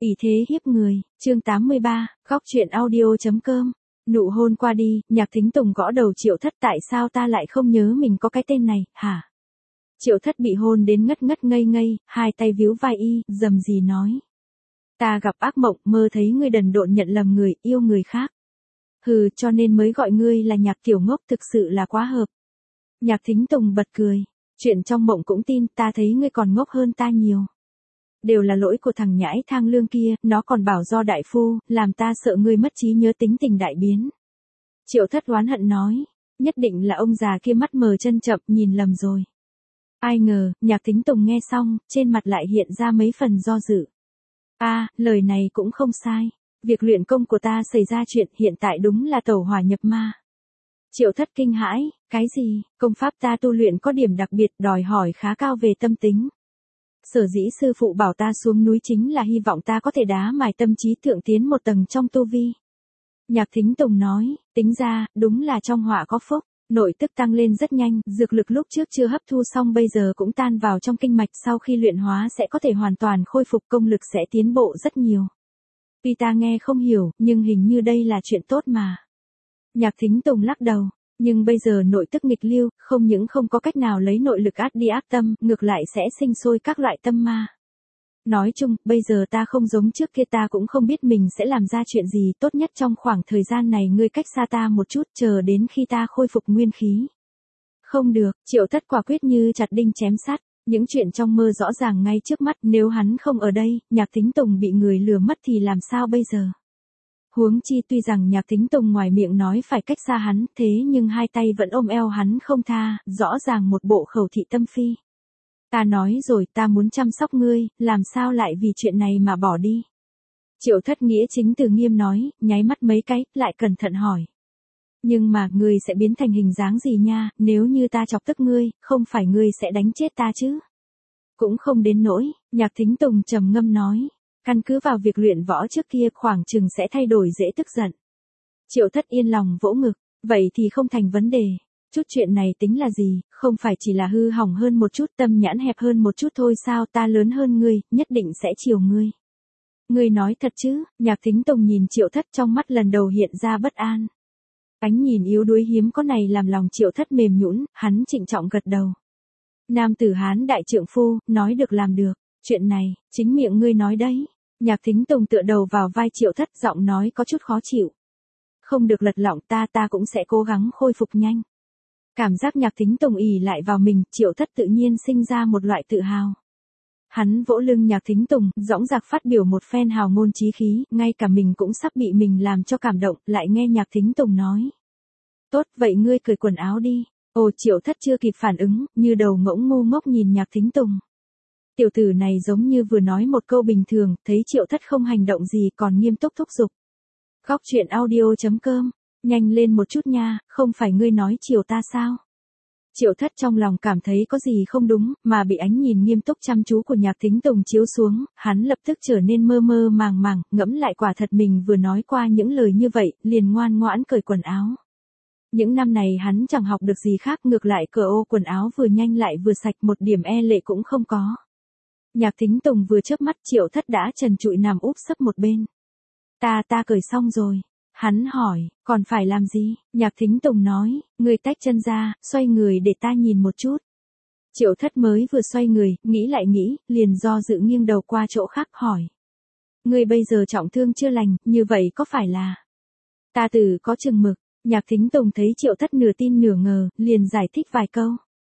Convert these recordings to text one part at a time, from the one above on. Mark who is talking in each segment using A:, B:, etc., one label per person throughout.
A: Ỷ thế hiếp người, chương 83, góc truyện audio.com. Nụ hôn qua đi, Nhạc Thính Tùng gõ đầu Triệu Thất, tại sao ta lại không nhớ mình có cái tên này, hả? Triệu Thất bị hôn đến ngất ngất ngây ngây, hai tay víu vai y, rầm rì nói. Ta gặp ác mộng, mơ thấy ngươi đần độn nhận lầm người, yêu người khác. Hừ, cho nên mới gọi ngươi là Nhạc tiểu ngốc, thực sự là quá hợp. Nhạc Thính Tùng bật cười. Chuyện trong mộng cũng tin, ta thấy ngươi còn ngốc hơn ta nhiều. Đều là lỗi của thằng nhãi thang lương kia, nó còn bảo do đại phu, làm ta sợ ngươi mất trí nhớ, tính tình đại biến. Triệu Thất oán hận nói, nhất định là ông già kia mắt mờ chân chậm, nhìn lầm rồi. Ai ngờ, Nhạc Thính Tùng nghe xong, trên mặt lại hiện ra mấy phần do dự. Lời này cũng không sai. Việc luyện công của ta xảy ra chuyện, hiện tại đúng là tẩu hỏa nhập ma. Triệu Thất kinh hãi, cái gì? Công pháp ta tu luyện có điểm đặc biệt, đòi hỏi khá cao về tâm tính. Sở dĩ sư phụ bảo ta xuống núi chính là hy vọng ta có thể đá mài tâm trí thượng tiến một tầng trong tu vi. Nhạc Thính Tùng nói, tính ra, đúng là trong họa có phúc, nội tức tăng lên rất nhanh, dược lực lúc trước chưa hấp thu xong bây giờ cũng tan vào trong kinh mạch, sau khi luyện hóa sẽ có thể hoàn toàn khôi phục, công lực sẽ tiến bộ rất nhiều. Vì ta nghe không hiểu, nhưng hình như đây là chuyện tốt mà. Nhạc Thính Tùng lắc đầu. Nhưng bây giờ nội tức nghịch lưu, không những không có cách nào lấy nội lực át đi ác tâm, ngược lại sẽ sinh sôi các loại tâm ma. Nói chung, bây giờ ta không giống trước kia, ta cũng không biết mình sẽ làm ra chuyện gì, tốt nhất trong khoảng thời gian này ngươi cách xa ta một chút, chờ đến khi ta khôi phục nguyên khí. Không được, Triệu Thất quả quyết như chặt đinh chém sắt, những chuyện trong mơ rõ ràng ngay trước mắt, nếu hắn không ở đây, Nhạc Thính Tùng bị người lừa mất thì làm sao bây giờ? Huống chi tuy rằng Nhạc Thính Tùng ngoài miệng nói phải cách xa hắn, thế nhưng hai tay vẫn ôm eo hắn không tha, rõ ràng một bộ khẩu thị tâm phi. Ta nói rồi, ta muốn chăm sóc ngươi, làm sao lại vì chuyện này mà bỏ đi? Triệu Thất nghĩa chính từ nghiêm nói, nháy mắt mấy cái, lại cẩn thận hỏi. Nhưng mà, ngươi sẽ biến thành hình dáng gì nha, nếu như ta chọc tức ngươi, không phải ngươi sẽ đánh chết ta chứ? Cũng không đến nỗi, Nhạc Thính Tùng trầm ngâm nói. Căn cứ vào việc luyện võ trước kia, khoảng chừng sẽ thay đổi, dễ tức giận. Triệu Thất yên lòng vỗ ngực, vậy thì không thành vấn đề. Chút chuyện này tính là gì, không phải chỉ là hư hỏng hơn một chút, tâm nhãn hẹp hơn một chút thôi sao, ta lớn hơn ngươi, nhất định sẽ chiều ngươi. Ngươi nói thật chứ? Nhạc Thính Tùng nhìn Triệu Thất, trong mắt lần đầu hiện ra bất an. Ánh nhìn yếu đuối hiếm có này làm lòng Triệu Thất mềm nhũn, hắn trịnh trọng gật đầu. Nam tử Hán đại trượng phu, nói được làm được, chuyện này, chính miệng ngươi nói đấy. Nhạc Thính Tùng tựa đầu vào vai Triệu Thất, giọng nói có chút khó chịu. Không được lật lọng, ta cũng sẽ cố gắng khôi phục nhanh. Cảm giác Nhạc Thính Tùng ỷ lại vào mình, Triệu Thất tự nhiên sinh ra một loại tự hào. Hắn vỗ lưng Nhạc Thính Tùng, dõng dạc phát biểu một phen hào ngôn chí khí, ngay cả mình cũng sắp bị mình làm cho cảm động, lại nghe Nhạc Thính Tùng nói. Tốt, vậy ngươi cởi quần áo đi. Ồ, Triệu Thất chưa kịp phản ứng, như đầu ngỗng ngu ngốc nhìn Nhạc Thính Tùng. Tiểu tử này giống như vừa nói một câu bình thường, thấy Triệu Thất không hành động gì còn nghiêm túc thúc giục. Góc truyện audio.com, nhanh lên một chút nha, không phải ngươi nói chiều ta sao? Triệu Thất trong lòng cảm thấy có gì không đúng, mà bị ánh nhìn nghiêm túc chăm chú của Nhạc Thính Tùng chiếu xuống, hắn lập tức trở nên mơ mơ màng màng, ngẫm lại quả thật mình vừa nói qua những lời như vậy, liền ngoan ngoãn cởi quần áo. Những năm này hắn chẳng học được gì khác, ngược lại cởi ô quần áo vừa nhanh lại vừa sạch, một điểm e lệ cũng không có. Nhạc Thính Tùng vừa chớp mắt, Triệu Thất đã trần trụi nằm úp sấp một bên. Ta cởi xong rồi. Hắn hỏi, còn phải làm gì? Nhạc Thính Tùng nói, ngươi tách chân ra, xoay người để ta nhìn một chút. Triệu Thất mới vừa xoay người, nghĩ lại nghĩ, liền do dự nghiêng đầu qua chỗ khác hỏi. Ngươi bây giờ trọng thương chưa lành, như vậy có phải là? Ta tự có chừng mực. Nhạc Thính Tùng thấy Triệu Thất nửa tin nửa ngờ, liền giải thích vài câu.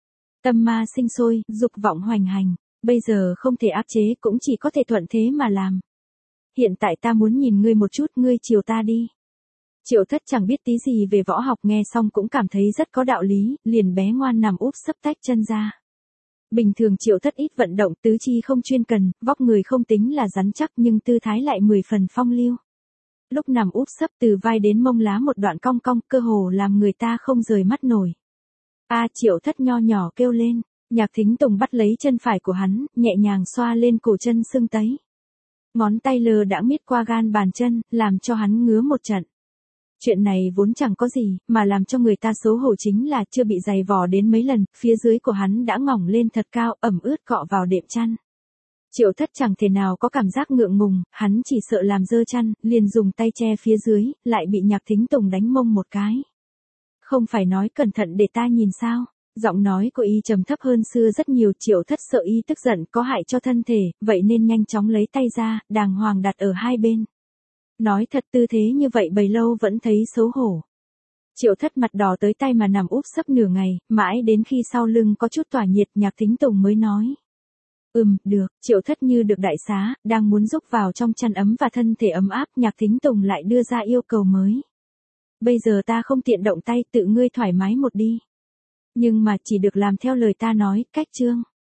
A: Tâm ma sinh sôi, dục vọng hoành hành. Bây giờ không thể áp chế, cũng chỉ có thể thuận thế mà làm. Hiện tại ta muốn nhìn ngươi một chút, ngươi chiều ta đi. Triệu Thất chẳng biết tí gì về võ học, nghe xong cũng cảm thấy rất có đạo lý, liền bé ngoan nằm úp sấp tách chân ra. Bình thường Triệu Thất ít vận động, tứ chi không chuyên cần, vóc người không tính là rắn chắc nhưng tư thái lại 10 phần phong lưu. Lúc nằm úp sấp từ vai đến mông lá một đoạn cong cong, cơ hồ làm người ta không rời mắt nổi. Triệu Thất nho nhỏ kêu lên. Nhạc Thính Tùng bắt lấy chân phải của hắn, nhẹ nhàng xoa lên cổ chân sưng tấy. Ngón tay lờ đã miết qua gan bàn chân, làm cho hắn ngứa một trận. Chuyện này vốn chẳng có gì, mà làm cho người ta xấu hổ chính là chưa bị giày vò đến mấy lần, phía dưới của hắn đã ngỏng lên thật cao, ẩm ướt cọ vào đệm chăn. Triệu Thất chẳng thể nào có cảm giác ngượng ngùng, hắn chỉ sợ làm dơ chăn, liền dùng tay che phía dưới, lại bị Nhạc Thính Tùng đánh mông một cái. Không phải nói cẩn thận để ta nhìn sao? Giọng nói của y trầm thấp hơn xưa rất nhiều. Triệu Thất sợ y tức giận có hại cho thân thể, vậy nên nhanh chóng lấy tay ra, đàng hoàng đặt ở hai bên. Nói thật tư thế như vậy bấy lâu vẫn thấy xấu hổ. Triệu Thất mặt đỏ tới tay mà nằm úp sấp nửa ngày, mãi đến khi sau lưng có chút tỏa nhiệt Nhạc Thính Tùng mới nói. Được, Triệu Thất như được đại xá, đang muốn rúc vào trong chăn ấm và thân thể ấm áp, Nhạc Thính Tùng lại đưa ra yêu cầu mới. Bây giờ ta không tiện động tay, tự ngươi thoải mái một đi. Nhưng mà chỉ được làm theo lời ta nói, cách chương.